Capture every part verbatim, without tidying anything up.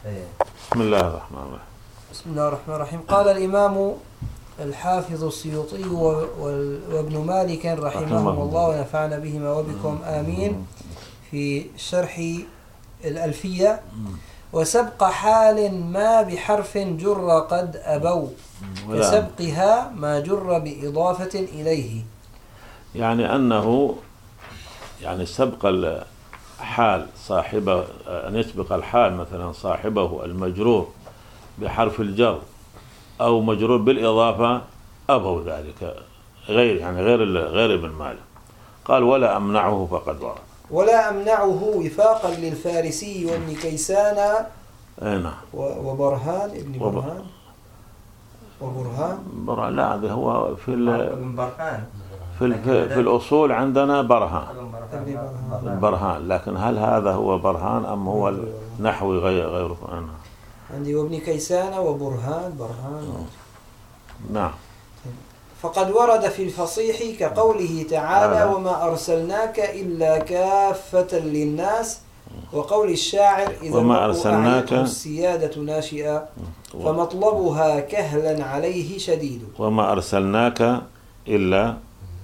بسم الله الرحمن الرحيم. بسم الله الرحمن الرحيم. قال الإمام الحافظ السيوطي وابن مالك رحمهم الله ونفعنا بهما وبكم آمين في شرح الألفية: وسبق حال ما بحرف جر قد أبوا كسبقها ما جر بإضافة إليه. يعني أنه يعني سبق الحال صاحبه، أن يسبق الحال مثلا صاحبه المجرور بحرف الجر أو مجرور بالإضافة أبوا ذلك، غير يعني غير غير ابن مالك. قال: ولا أمنعه فقد ورد. ولا أمنعه وفاقا للفارسي وابن كيسان نعم وبرهان ابن برهان وبرهان برهان. لا، هذا هو في برهان في في الأصول عندنا برهان برهان. برهان، لكن هل هذا هو برهان أم هو النحوي غير غيره؟ أنا عندي وابن كيسان وبرهان برهان. نعم. فقد ورد في الفصيح كقوله تعالى: آه. وما أرسلناك إلا كافة للناس، وقول الشاعر: إذا وما أرسلناك السيادة ناشئة فمطلبها كهلا عليه شديد. وما أرسلناك إلا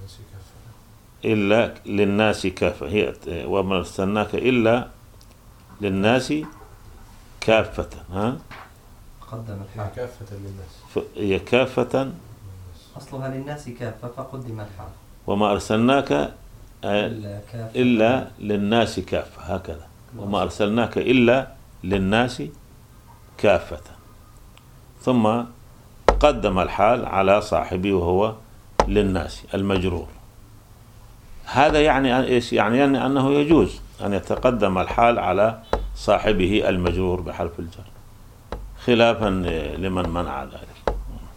إلا للناس كافة. هي وما أرسلناك إلا للناس كافة. ها قدم الحال كافة للناس. هي كافة أصلها للناس كافة فقدم الحال. وما أرسلناك إلا للناس كافة، هكذا. وما أرسلناك إلا للناس كافة، ثم قدم الحال على صاحبه وهو للناس المجرور. هذا يعني إيش؟ يعني أنه يجوز أن يتقدم الحال على صاحبه المجرور بحرف الجر، خلافا لمن منع ذلك.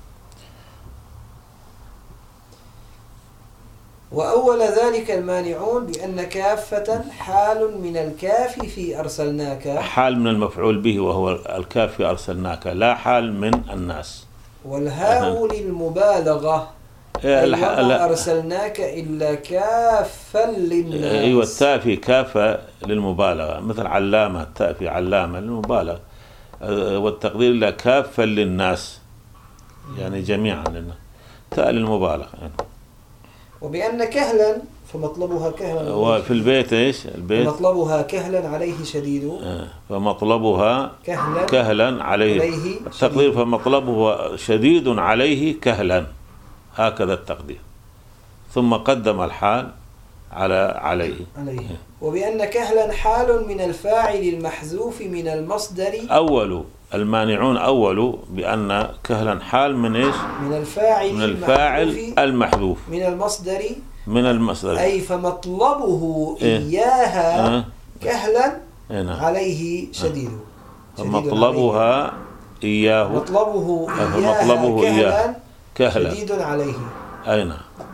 وأول ذلك المانعون بأن كافة حال من الكاف في أرسلناك، حال من المفعول به وهو الكاف في أرسلناك، لا حال من الناس. والهاء للمبالغة، وما أرسلناك إلا كافا للناس. أيوة، التاء في كافة للمبالغة، مثل علامة، التاء في علامة للمبالغة، والتقدير إلا كافا للناس، يعني جميعا لنا، تاء للمبالغة يعني. وبأن كهلا فمطلبها كهلا، وفي البيت إيش البيت؟ فمطلبها كهلا عليه شديد. فمطلبها كهلا, كهلا عليه, عليه التقدير، فمطلبه شديد عليه كهلا، هكذا التقدير. ثم قدم الحال على عليه. عليه. وبأن كهلا حال من الفاعل المحذوف من المصدر. أول المانعون أول بأن كهلا حال من إيش؟ من الفاعل من الفاعل المحذوف من المصدر من المصدر أي فمطلبه إيه؟ إياها أه؟ كهلا إيه؟ عليه شديد. مطلبها إياه مطلبه إياها مطلبه كهلا, كهلا شديد عليه. أين؟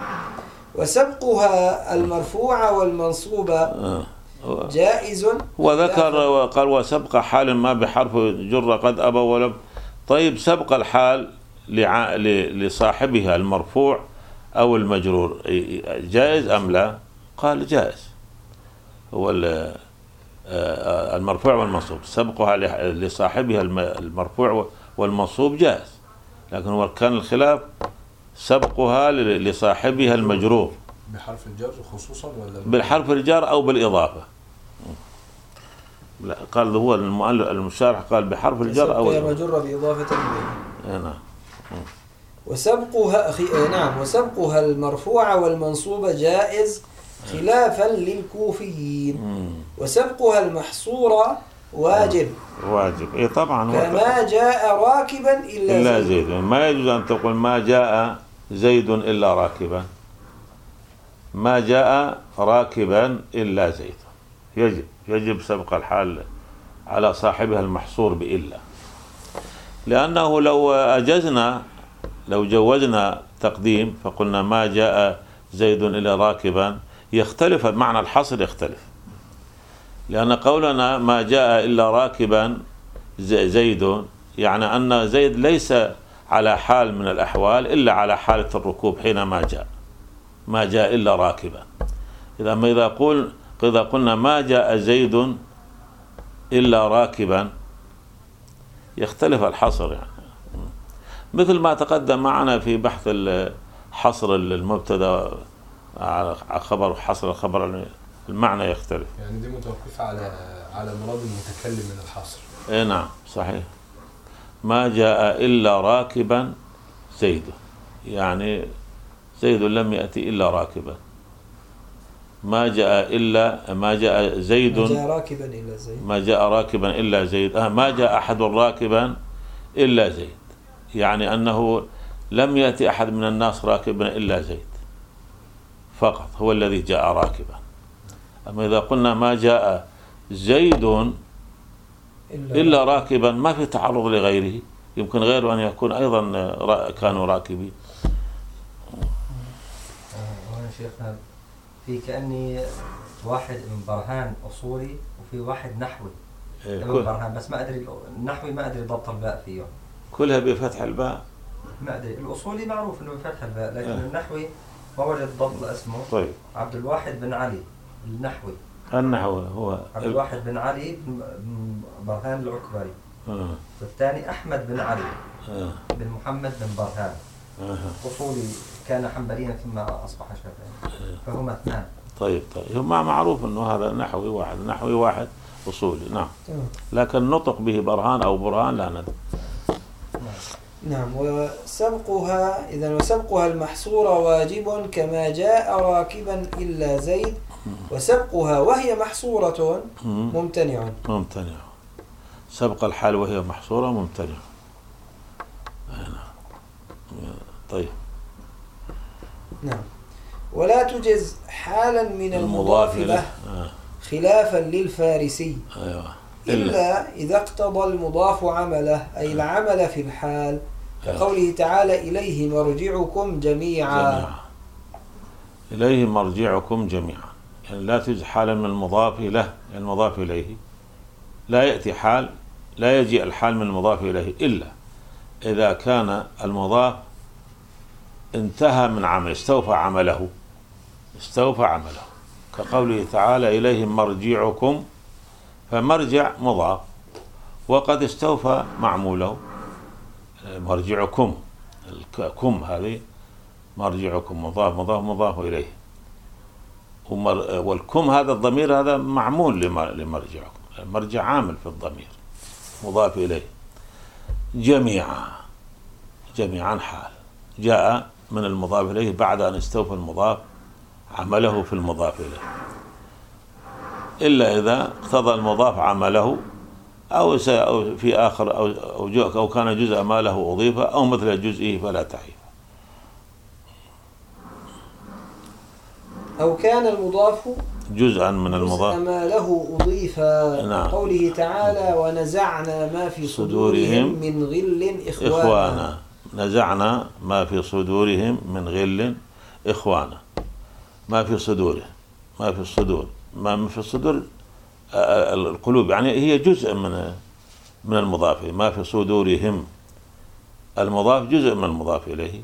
وسبقها المرفوع والمنصوب أه. جائز. وذكر وقال: وسبق حال ما بحرف جر قد أبى ولم. طيب، سبق الحال لع... لصاحبها المرفوع أو المجرور جائز أم لا؟ قال: جائز. هو المرفوع والمنصوب سبقها لصاحبها المرفوع والمنصوب جائز، لكن هو كان الخلاف سبقها لصاحبها المجرور بحرف الجر خصوصا ولا بالحرف الجر أو بالإضافة. لا، قال هو المؤلف المشارح قال بحرف الجر أو مجر بإضافة إليه. نعم. وسبقها أخي... نعم وسبقها المرفوع والمنصوب جائز خلافا للكوفيين. وسبقها المحصورة واجب. واجب إيه طبعا. كما جاء راكبا إلا, إلا زيد. زيد. ما يجوز أن تقول ما جاء زيد إلا راكبا، ما جاء راكبا إلا زيد. يجب يجب سبق الحال على صاحبها المحصور بإلا، لأنه لو أجزنا لو جوزنا تقديم فقلنا ما جاء زيد إلا راكبا، يختلف معنى الحصر، يختلف، لأن قولنا ما جاء إلا راكبا زيد يعني أن زيد ليس على حال من الأحوال إلا على حالة الركوب حينما جاء، ما جاء إلا راكبا. إذا ما إذا قول إذا قلنا ما جاء زيد إلا راكبا يختلف الحصر يعني، مثل ما تقدم معنا في بحث حصر المبتدا على خبر حصر الخبر، المعنى يختلف. يعني دي متوقفة على على مراد المتكلم من الحصر. اي نعم صحيح. ما جاء إلا راكبا زيد، يعني زيد لم يأتي إلا راكبا. ما جاء إلا ما جاء زيد ما جاء راكبا إلا زيد ما جاء راكبا إلا زيد آه ما جاء أحد راكبا إلا زيد، يعني أنه لم يأتي أحد من الناس راكبا إلا زيد فقط هو الذي جاء راكبا. أما إذا قلنا ما جاء زيد إلا راكبا ما في تعرض لغيره، يمكن غيره أن يكون أيضا كانوا راكبين. هنا شيخنا في كأني واحد من برهان أصولي وفي واحد نحوي من برهان، بس ما أدري النحوي ما أدري ضبط الباء فيه. كلها بفتح الباء. ما أدري الأصولي معروف إنه بفتح الباء، لكن آه. النحوي ما وجد ضبط اسمه. طيب. عبد الواحد بن علي النحوي. النحوي هو عبد الواحد بن علي بن برهان العكبري. آه. والثاني أحمد بن علي آه. بن محمد بن برهان. آه. أصولي كان حنبليا ثم أصبح شافعيا. آه. فهما اثنان. طيب طيب هم معروف إنه هذا نحوي واحد نحوي واحد أصولي. نعم. لكن نطق به برهان أو برهان لا ندري. نعم. وسبقها إذا وسبقها المحصورة واجب كما جاء راكبا إلا زيد، وسبقها وهي محصورة ممتنع. ممتنع. سبق الحال وهي محصورة ممتنع. طيب. نعم. ولا تجز حالا من المضاف له خلافا للفارسي. أيوة. إلا إذا اقتضى المضاف عمله، أي العمل في الحال، كقوله تعالى إليه مرجعكم جميعا. جميعا. إليه مرجعكم جميعا، يعني لا تجز حالا من المضاف له، يعني المضاف إليه لا يأتي حال، لا يجيء الحال من المضاف إليه إلا إذا كان المضاف انتهى من عمل، استوفى عمله استوفى عمله كقوله تعالى إليه مرجعكم، فمرجع مضاف وقد استوفى معموله. مرجعكم الكم هذه مرجعكم مضاف مضاف مضاف إليه، والكم هذا الضمير هذا معمول لمرجعكم، المرجع عامل في الضمير مضاف إليه. جميعا جميعا حال جاء من المضاف إليه بعد أن استوفى المضاف عمله في المضاف إليه، إلا إذا اقتضى المضاف عمله أو في آخر أو أو, أو كان جزء ما له أضيف أو مثل جزئه فلا تحيف. أو كان المضاف جزءا من المضاف جزء ما له أضيف. نعم. قوله تعالى ونزعنا ما في صدورهم من غل إخوانا. إخوانا. نزعنا ما في صدورهم من غل إخوانا. ما في صدوره ما في الصدور ما في الصدور القلوب، يعني هي جزء من من المضاف. ما في صدورهم المضاف جزء من المضاف إليه،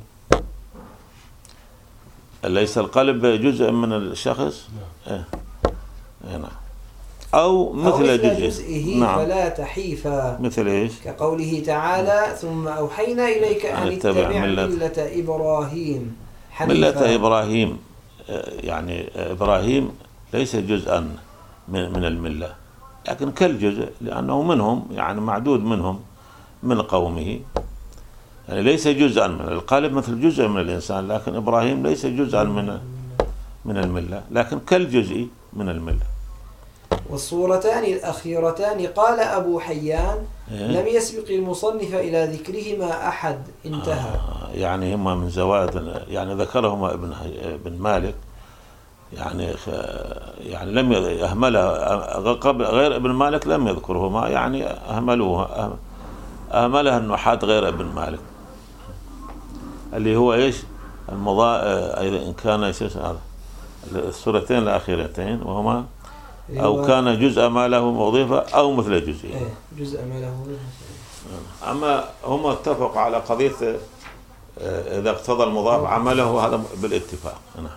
ليس القلب جزء من الشخص. إيه. نعم. أو مثل جزئه. نعم. فلا تحيفا. مثل إيش؟ كقوله تعالى ثم أوحينا إليك أن اتبع ملة, ملة إبراهيم حنيفا. ملة إبراهيم، يعني إبراهيم ليس جزءا من من الملة، لكن كالجزء لأنه منهم، يعني معدود منهم من قومه، يعني ليس جزءا من القلب مثل جزء من الإنسان، لكن إبراهيم ليس جزءا من من الملة لكن كالجزء من الملة. والصورتان الأخيرتان قال أبو حيان إيه؟ لم يسبق المصنف إلى ذكرهما أحد انتهى. آه يعني هما من زوائد، يعني ذكرهما ابن ابن مالك، يعني يعني لم يهملها قبل غير ابن مالك، لم يذكرهما، يعني أهملوها أهملها النحاة غير ابن مالك، اللي هو إيش المضاء أيضا إن كان هذا السورتين الأخيرتين وهما أو كان جزء ما له مضيفة أو مثل جزئه. إيه جزء ما له مضيفة. أما هم اتفقوا على قضية إذا اقتضى المضاف عمله، هذا بالاتفاق. نعم.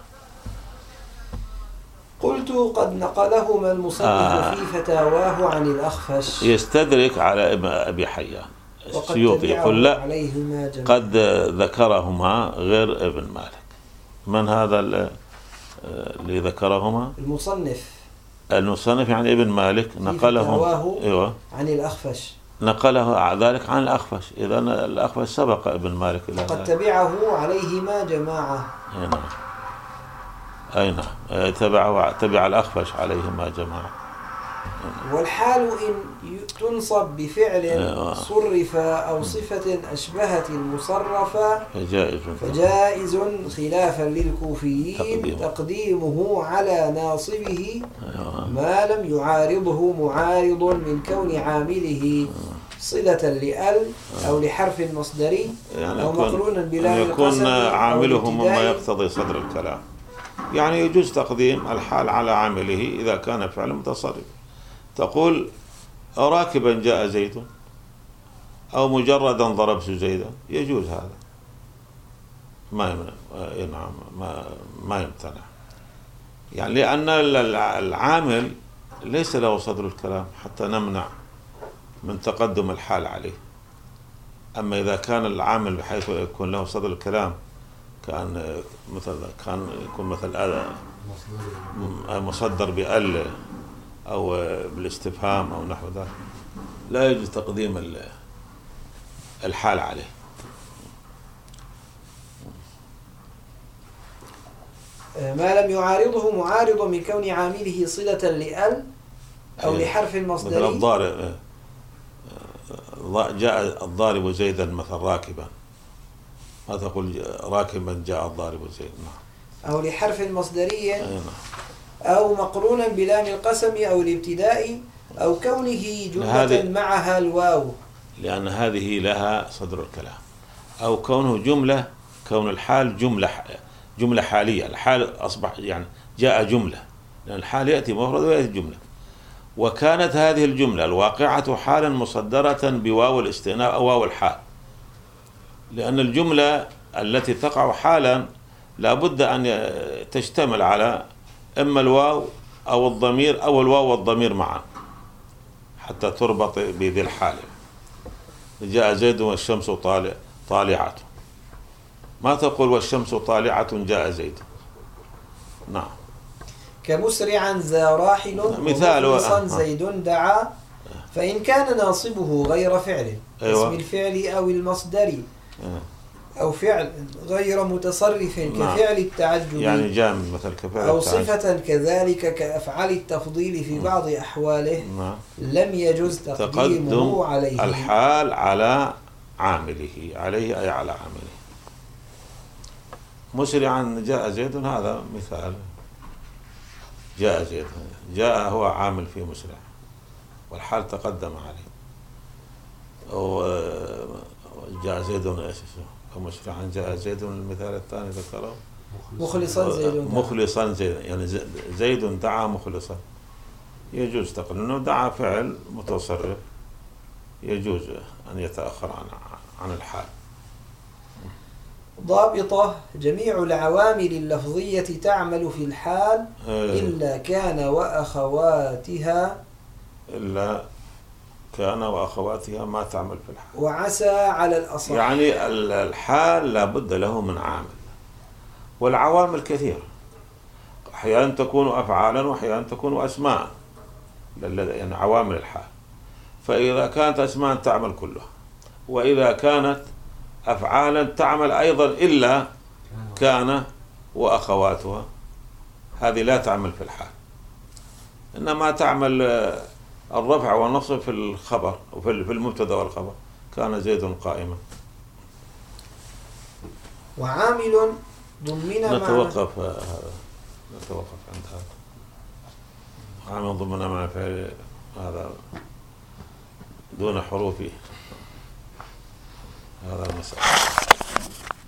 قلت قد نقلهما المصنف آه. في فتاواه عن الأخفش. يستدرك على ابن أبي حيان السيوطي يقول لا، قد ذكرهما غير ابن مالك. من هذا اللي ذكرهما؟ المصنف. المصنف يعني ابن مالك نقله ايوه عن الأخفش، نقله ذلك عن الأخفش. إذا الأخفش سبق ابن مالك إلى قد تبعه عليهما جماعة. أي نعم، أي نعم، تبع تبع الأخفش عليهما جماعة. والحال إن تنصب بفعل صرف أو صفة أشبهت المصرفة فجائز, فجائز خلافا للكوفيين تقديمه, تقديمه على ناصبه ما لم يعارضه معارض من كون عامله صلة لأل أو لحرف مصدري يعني أو مقرونا بلا يكون عامله مما يقتضي صدر الكلام. يعني يجوز تقديم الحال على عامله إذا كان فعل متصرف. تقول راكبا جاء زيد أو مجردا ضربت زيدا، يجوز هذا، ما يمنع. نعم، ما ما يمتنع، يعني لأن العامل ليس له صدر الكلام حتى نمنع من تقدم الحال عليه. أما إذا كان العامل بحيث يكون له صدر الكلام، كان مثل كان يكون مثل مصدر بأل أو بالاستفهام أو نحو ذلك، لا يجوز تقديم الحال عليه. ما لم يعارضه معارض من كون عامله صلة لأل أو لحرف المصدري. مثل الضارب، جاء الضارب زيدا مثل راكبا، ما تقول راكبا جاء الضارب زيدا. أو لحرف المصدري أو مقرونا بلام القسم أو الابتداء أو كونه جملة معها الواو، لأن هذه لها صدر الكلام. أو كونه جملة، كون الحال جملة جملة حالية، الحال أصبح يعني جاء جملة، لأن الحال يأتي مفرد ويأتي جملة. وكانت هذه الجملة الواقعة حالا مصدرة بواو الاستئناف أو واو الحال، لأن الجملة التي تقع حالا لابد أن تشتمل على إما الواو أو الضمير أو الواو والضمير معا حتى تربط بذي الحال. جاء زيد والشمس طالع طالعة، ما تقول والشمس طالعة جاء زيد. نعم. كمسرعا ذا راحل ومخلصا زيد دعا، فإن كان ناصبه غير فعل أيوة. اسم الفعل أو المصدر أو فعل غير متصرف كفعل التعجب، يعني جامد مثل كفعل أو صفة كذلك كأفعال التفضيل في بعض أحواله لم يجوز تقديمه عليه الحال على عامله، عليه أي على عامله. مسرعا جاء زيد هذا مثال، جاء زيد، جاء هو عامل في مسرع والحال تقدم عليه. وجاء زيد ايش مسرعا جاء زيد، المثال الثاني ذكره مخلصا زيد، مخلصا زيد يعني زيد دعا مخلصا، يجوز تقول انه دعا فعل متصرف، يجوز ان يتأخر عن عن الحال. ضابطة: جميع العوامل اللفظية تعمل في الحال إلا كان وأخواتها، إلا كان وأخواتها ما تعمل في الحال. وعسى على الأصح، يعني الحال لا بد له من عامل، والعوامل كثيرة، أحيانا تكون أفعالا وأحيانا تكون أسماء، يعني عوامل الحال. فإذا كانت أسماء تعمل كلها، وإذا كانت أفعالا تعمل أيضا إلا كان وأخواتها، هذه لا تعمل في الحال، إنما تعمل الرفع والنصب في الخبر وفي المبتدا والخبر. كان زيد قائما. وعامل ضمن نتوقف هذا نتوقف عند هذا. عامل ضمن مع فعل هذا دون حروفه، هذا المسألة.